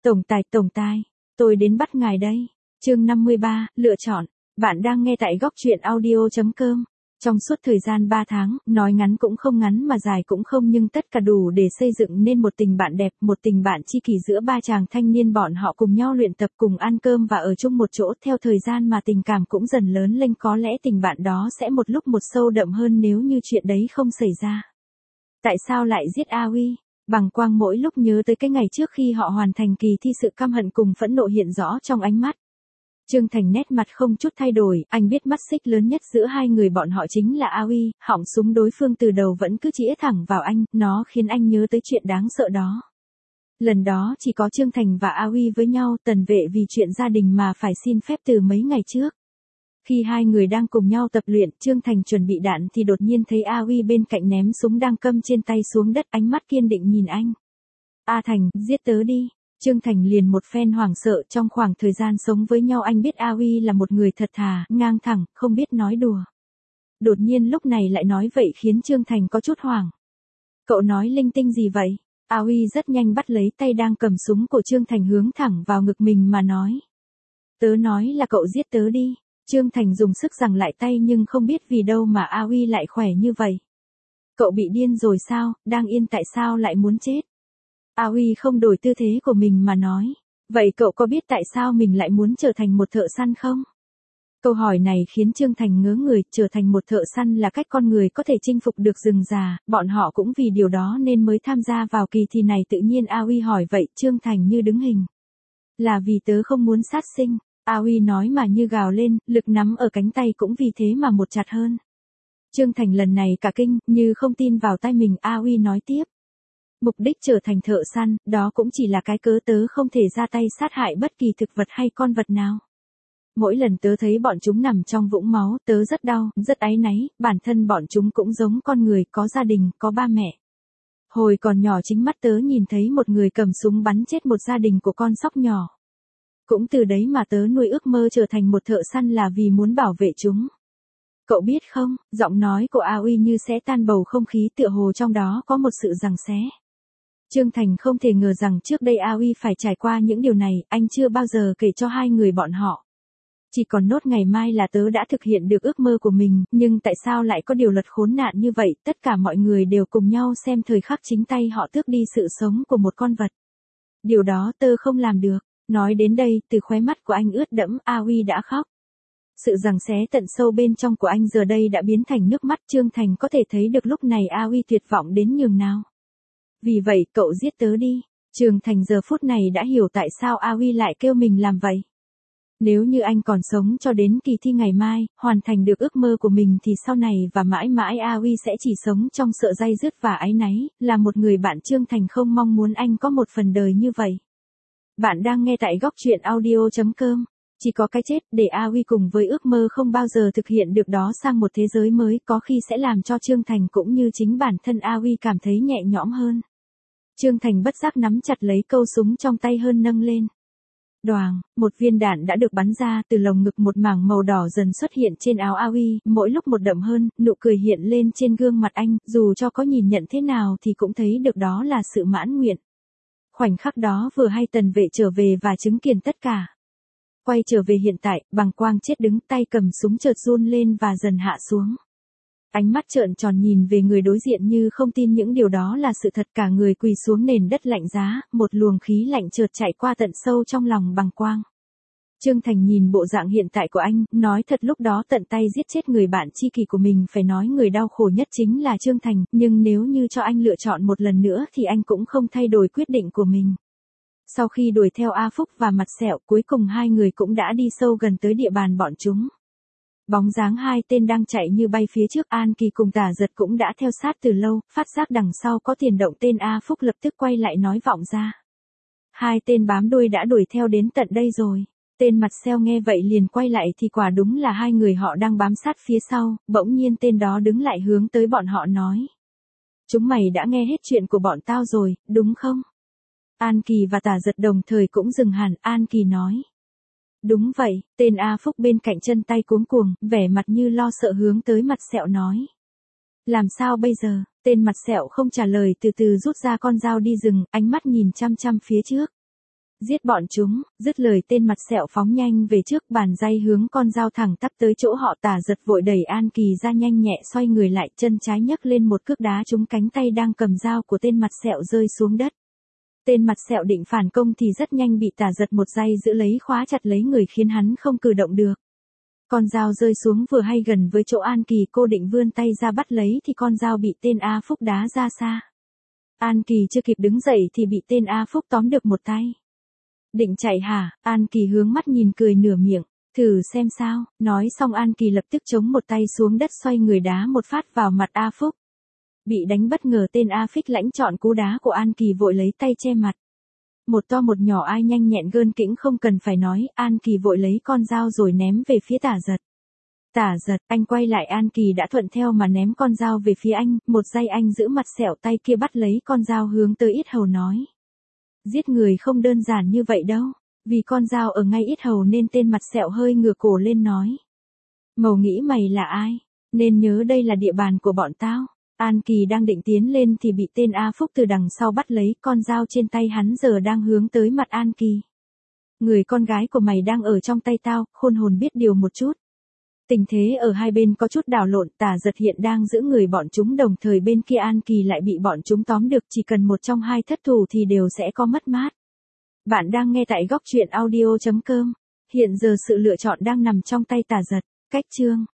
Tổng tài, tôi đến bắt ngài đây. Chương 53, lựa chọn. Bạn đang nghe tại góc truyện audio.com. Trong suốt thời gian 3 tháng, nói ngắn cũng không ngắn mà dài cũng không nhưng tất cả đủ để xây dựng nên một tình bạn đẹp, một tình bạn tri kỷ giữa ba chàng thanh niên bọn họ cùng nhau luyện tập cùng ăn cơm và ở chung một chỗ theo thời gian mà tình cảm cũng dần lớn lên có lẽ tình bạn đó sẽ một lúc một sâu đậm hơn nếu như chuyện đấy không xảy ra. Tại sao lại giết A Uy? Bằng quang mỗi lúc nhớ tới cái ngày trước khi họ hoàn thành kỳ thi sự căm hận cùng phẫn nộ hiện rõ trong ánh mắt. Trương Thành nét mặt không chút thay đổi, anh biết mắt xích lớn nhất giữa hai người bọn họ chính là A Uy, họng súng đối phương từ đầu vẫn cứ chĩa thẳng vào anh, nó khiến anh nhớ tới chuyện đáng sợ đó. Lần đó chỉ có Trương Thành và A Uy với nhau, Tần Vệ vì chuyện gia đình mà phải xin phép từ mấy ngày trước. Khi hai người đang cùng nhau tập luyện, Trương Thành chuẩn bị đạn thì đột nhiên thấy A Uy bên cạnh ném súng đang câm trên tay xuống đất, ánh mắt kiên định nhìn anh. A Thành, giết tớ đi. Trương Thành liền một phen hoảng sợ, trong khoảng thời gian sống với nhau anh biết A Uy là một người thật thà, ngang thẳng, không biết nói đùa. Đột nhiên lúc này lại nói vậy khiến Trương Thành có chút hoảng. Cậu nói linh tinh gì vậy? A Uy rất nhanh bắt lấy tay đang cầm súng của Trương Thành hướng thẳng vào ngực mình mà nói. Tớ nói là cậu giết tớ đi. Trương Thành dùng sức giằng lại tay nhưng không biết vì đâu mà A Uy lại khỏe như vậy. Cậu bị điên rồi sao, đang yên tại sao lại muốn chết? A Uy không đổi tư thế của mình mà nói. Vậy cậu có biết tại sao mình lại muốn trở thành một thợ săn không? Câu hỏi này khiến Trương Thành ngớ người, trở thành một thợ săn là cách con người có thể chinh phục được rừng già, bọn họ cũng vì điều đó nên mới tham gia vào kỳ thi này. Tự nhiên A Uy hỏi vậy, Trương Thành như đứng hình. Là vì tớ không muốn sát sinh. A Uy nói mà như gào lên, lực nắm ở cánh tay cũng vì thế mà một chặt hơn. Trương Thành lần này cả kinh, như không tin vào tai mình. A Uy nói tiếp. Mục đích trở thành thợ săn, đó cũng chỉ là cái cớ tớ không thể ra tay sát hại bất kỳ thực vật hay con vật nào. Mỗi lần tớ thấy bọn chúng nằm trong vũng máu, tớ rất đau, rất áy náy, bản thân bọn chúng cũng giống con người, có gia đình, có ba mẹ. Hồi còn nhỏ chính mắt tớ nhìn thấy một người cầm súng bắn chết một gia đình của con sóc nhỏ. Cũng từ đấy mà tớ nuôi ước mơ trở thành một thợ săn là vì muốn bảo vệ chúng. Cậu biết không, giọng nói của A Uy như xé tan bầu không khí, tựa hồ trong đó có một sự giằng xé. Trương Thành không thể ngờ rằng trước đây A Uy phải trải qua những điều này, anh chưa bao giờ kể cho hai người bọn họ. Chỉ còn nốt ngày mai là tớ đã thực hiện được ước mơ của mình, nhưng tại sao lại có điều luật khốn nạn như vậy, tất cả mọi người đều cùng nhau xem thời khắc chính tay họ tước đi sự sống của một con vật. Điều đó tớ không làm được. Nói đến đây, từ khóe mắt của anh ướt đẫm, A Uy đã khóc. Sự giằng xé tận sâu bên trong của anh giờ đây đã biến thành nước mắt. Trương Thành có thể thấy được lúc này A Uy tuyệt vọng đến nhường nào. Vì vậy, cậu giết tớ đi. Trương Thành giờ phút này đã hiểu tại sao A Uy lại kêu mình làm vậy. Nếu như anh còn sống cho đến kỳ thi ngày mai, hoàn thành được ước mơ của mình thì sau này và mãi mãi A Uy sẽ chỉ sống trong sợ day dứt và áy náy, là một người bạn. Trương Thành không mong muốn anh có một phần đời như vậy. Bạn đang nghe tại góc truyện audio.com. Chỉ có cái chết để A Uy cùng với ước mơ không bao giờ thực hiện được đó sang một thế giới mới, có khi sẽ làm cho Trương Thành cũng như chính bản thân A Uy cảm thấy nhẹ nhõm hơn. Trương Thành bất giác nắm chặt lấy câu súng trong tay hơn nâng lên. Đoàng, một viên đạn đã được bắn ra, từ lồng ngực một mảng màu đỏ dần xuất hiện trên áo A Uy, mỗi lúc một đậm hơn, nụ cười hiện lên trên gương mặt anh, dù cho có nhìn nhận thế nào thì cũng thấy được đó là sự mãn nguyện. Khoảnh khắc đó vừa hay Tần Vệ trở về và chứng kiến tất cả. Quay trở về hiện tại, Bằng Quang chết đứng, tay cầm súng chợt run lên và dần hạ xuống. Ánh mắt trợn tròn nhìn về người đối diện như không tin những điều đó là sự thật, cả người quỳ xuống nền đất lạnh giá, một luồng khí lạnh chợt chạy qua tận sâu trong lòng Bằng Quang. Trương Thành nhìn bộ dạng hiện tại của anh, nói thật lúc đó tận tay giết chết người bạn tri kỷ của mình, phải nói người đau khổ nhất chính là Trương Thành, nhưng nếu như cho anh lựa chọn một lần nữa thì anh cũng không thay đổi quyết định của mình. Sau khi đuổi theo A Phúc và Mặt Sẹo, cuối cùng hai người cũng đã đi sâu gần tới địa bàn bọn chúng. Bóng dáng hai tên đang chạy như bay phía trước, An Kỳ cùng Tả Giật cũng đã theo sát từ lâu, phát giác đằng sau có tiền động, tên A Phúc lập tức quay lại nói vọng ra. Hai tên bám đuôi đã đuổi theo đến tận đây rồi. Tên Mặt Sẹo nghe vậy liền quay lại thì quả đúng là hai người họ đang bám sát phía sau, bỗng nhiên tên đó đứng lại hướng tới bọn họ nói. Chúng mày đã nghe hết chuyện của bọn tao rồi, đúng không? An Kỳ và Tả Giật đồng thời cũng dừng hẳn, An Kỳ nói. Đúng vậy, tên A Phúc bên cạnh chân tay cuống cuồng, vẻ mặt như lo sợ hướng tới Mặt Sẹo nói. Làm sao bây giờ? Tên Mặt Sẹo không trả lời, từ từ rút ra con dao đi rừng, ánh mắt nhìn chăm chăm phía trước. Giết bọn chúng, dứt lời tên mặt sẹo phóng nhanh về trước bàn dây hướng con dao thẳng tắp tới chỗ họ. Tả giật vội đẩy An Kỳ ra, nhanh nhẹ xoay người lại, chân trái nhấc lên một cước đá trúng cánh tay đang cầm dao của tên mặt sẹo rơi xuống đất. Tên mặt sẹo định phản công thì rất nhanh bị Tả giật một giây giữ lấy, khóa chặt lấy người khiến hắn không cử động được. Con dao rơi xuống vừa hay gần với chỗ An Kỳ, cô định vươn tay ra bắt lấy thì con dao bị tên A Phúc đá ra xa. An Kỳ chưa kịp đứng dậy thì bị tên A Phúc tóm được một tay. Định chạy hả? An Kỳ hướng mắt nhìn cười nửa miệng, thử xem sao. Nói xong An Kỳ lập tức chống một tay xuống đất, xoay người đá một phát vào mặt A Phúc. Bị đánh bất ngờ, tên A Phích lãnh chọn cú đá của An Kỳ, vội lấy tay che mặt. Một to một nhỏ ai nhanh nhẹn gơn kĩnh không cần phải nói. An Kỳ vội lấy con dao rồi ném về phía Tả giật. Tả giật, anh quay lại. An Kỳ đã thuận theo mà ném con dao về phía anh. Một giây anh giữ mặt sẹo, tay kia bắt lấy con dao hướng tới yết hầu nói. Giết người không đơn giản như vậy đâu. Vì con dao ở ngay yết hầu nên tên mặt sẹo hơi ngửa cổ lên nói. Màu nghĩ mày là ai? Nên nhớ đây là địa bàn của bọn tao. An Kỳ đang định tiến lên thì bị tên A Phúc từ đằng sau bắt lấy. Con dao trên tay hắn giờ đang hướng tới mặt An Kỳ. Người con gái của mày đang ở trong tay tao, khôn hồn biết điều một chút. Tình thế ở hai bên có chút đảo lộn. Tả giật hiện đang giữ người bọn chúng, đồng thời bên kia An Kỳ lại bị bọn chúng tóm được. Chỉ cần một trong hai thất thủ thì đều sẽ có mất mát. Bạn đang nghe tại góc truyện audio.com. Hiện giờ sự lựa chọn đang nằm trong tay Tả giật. Cách chương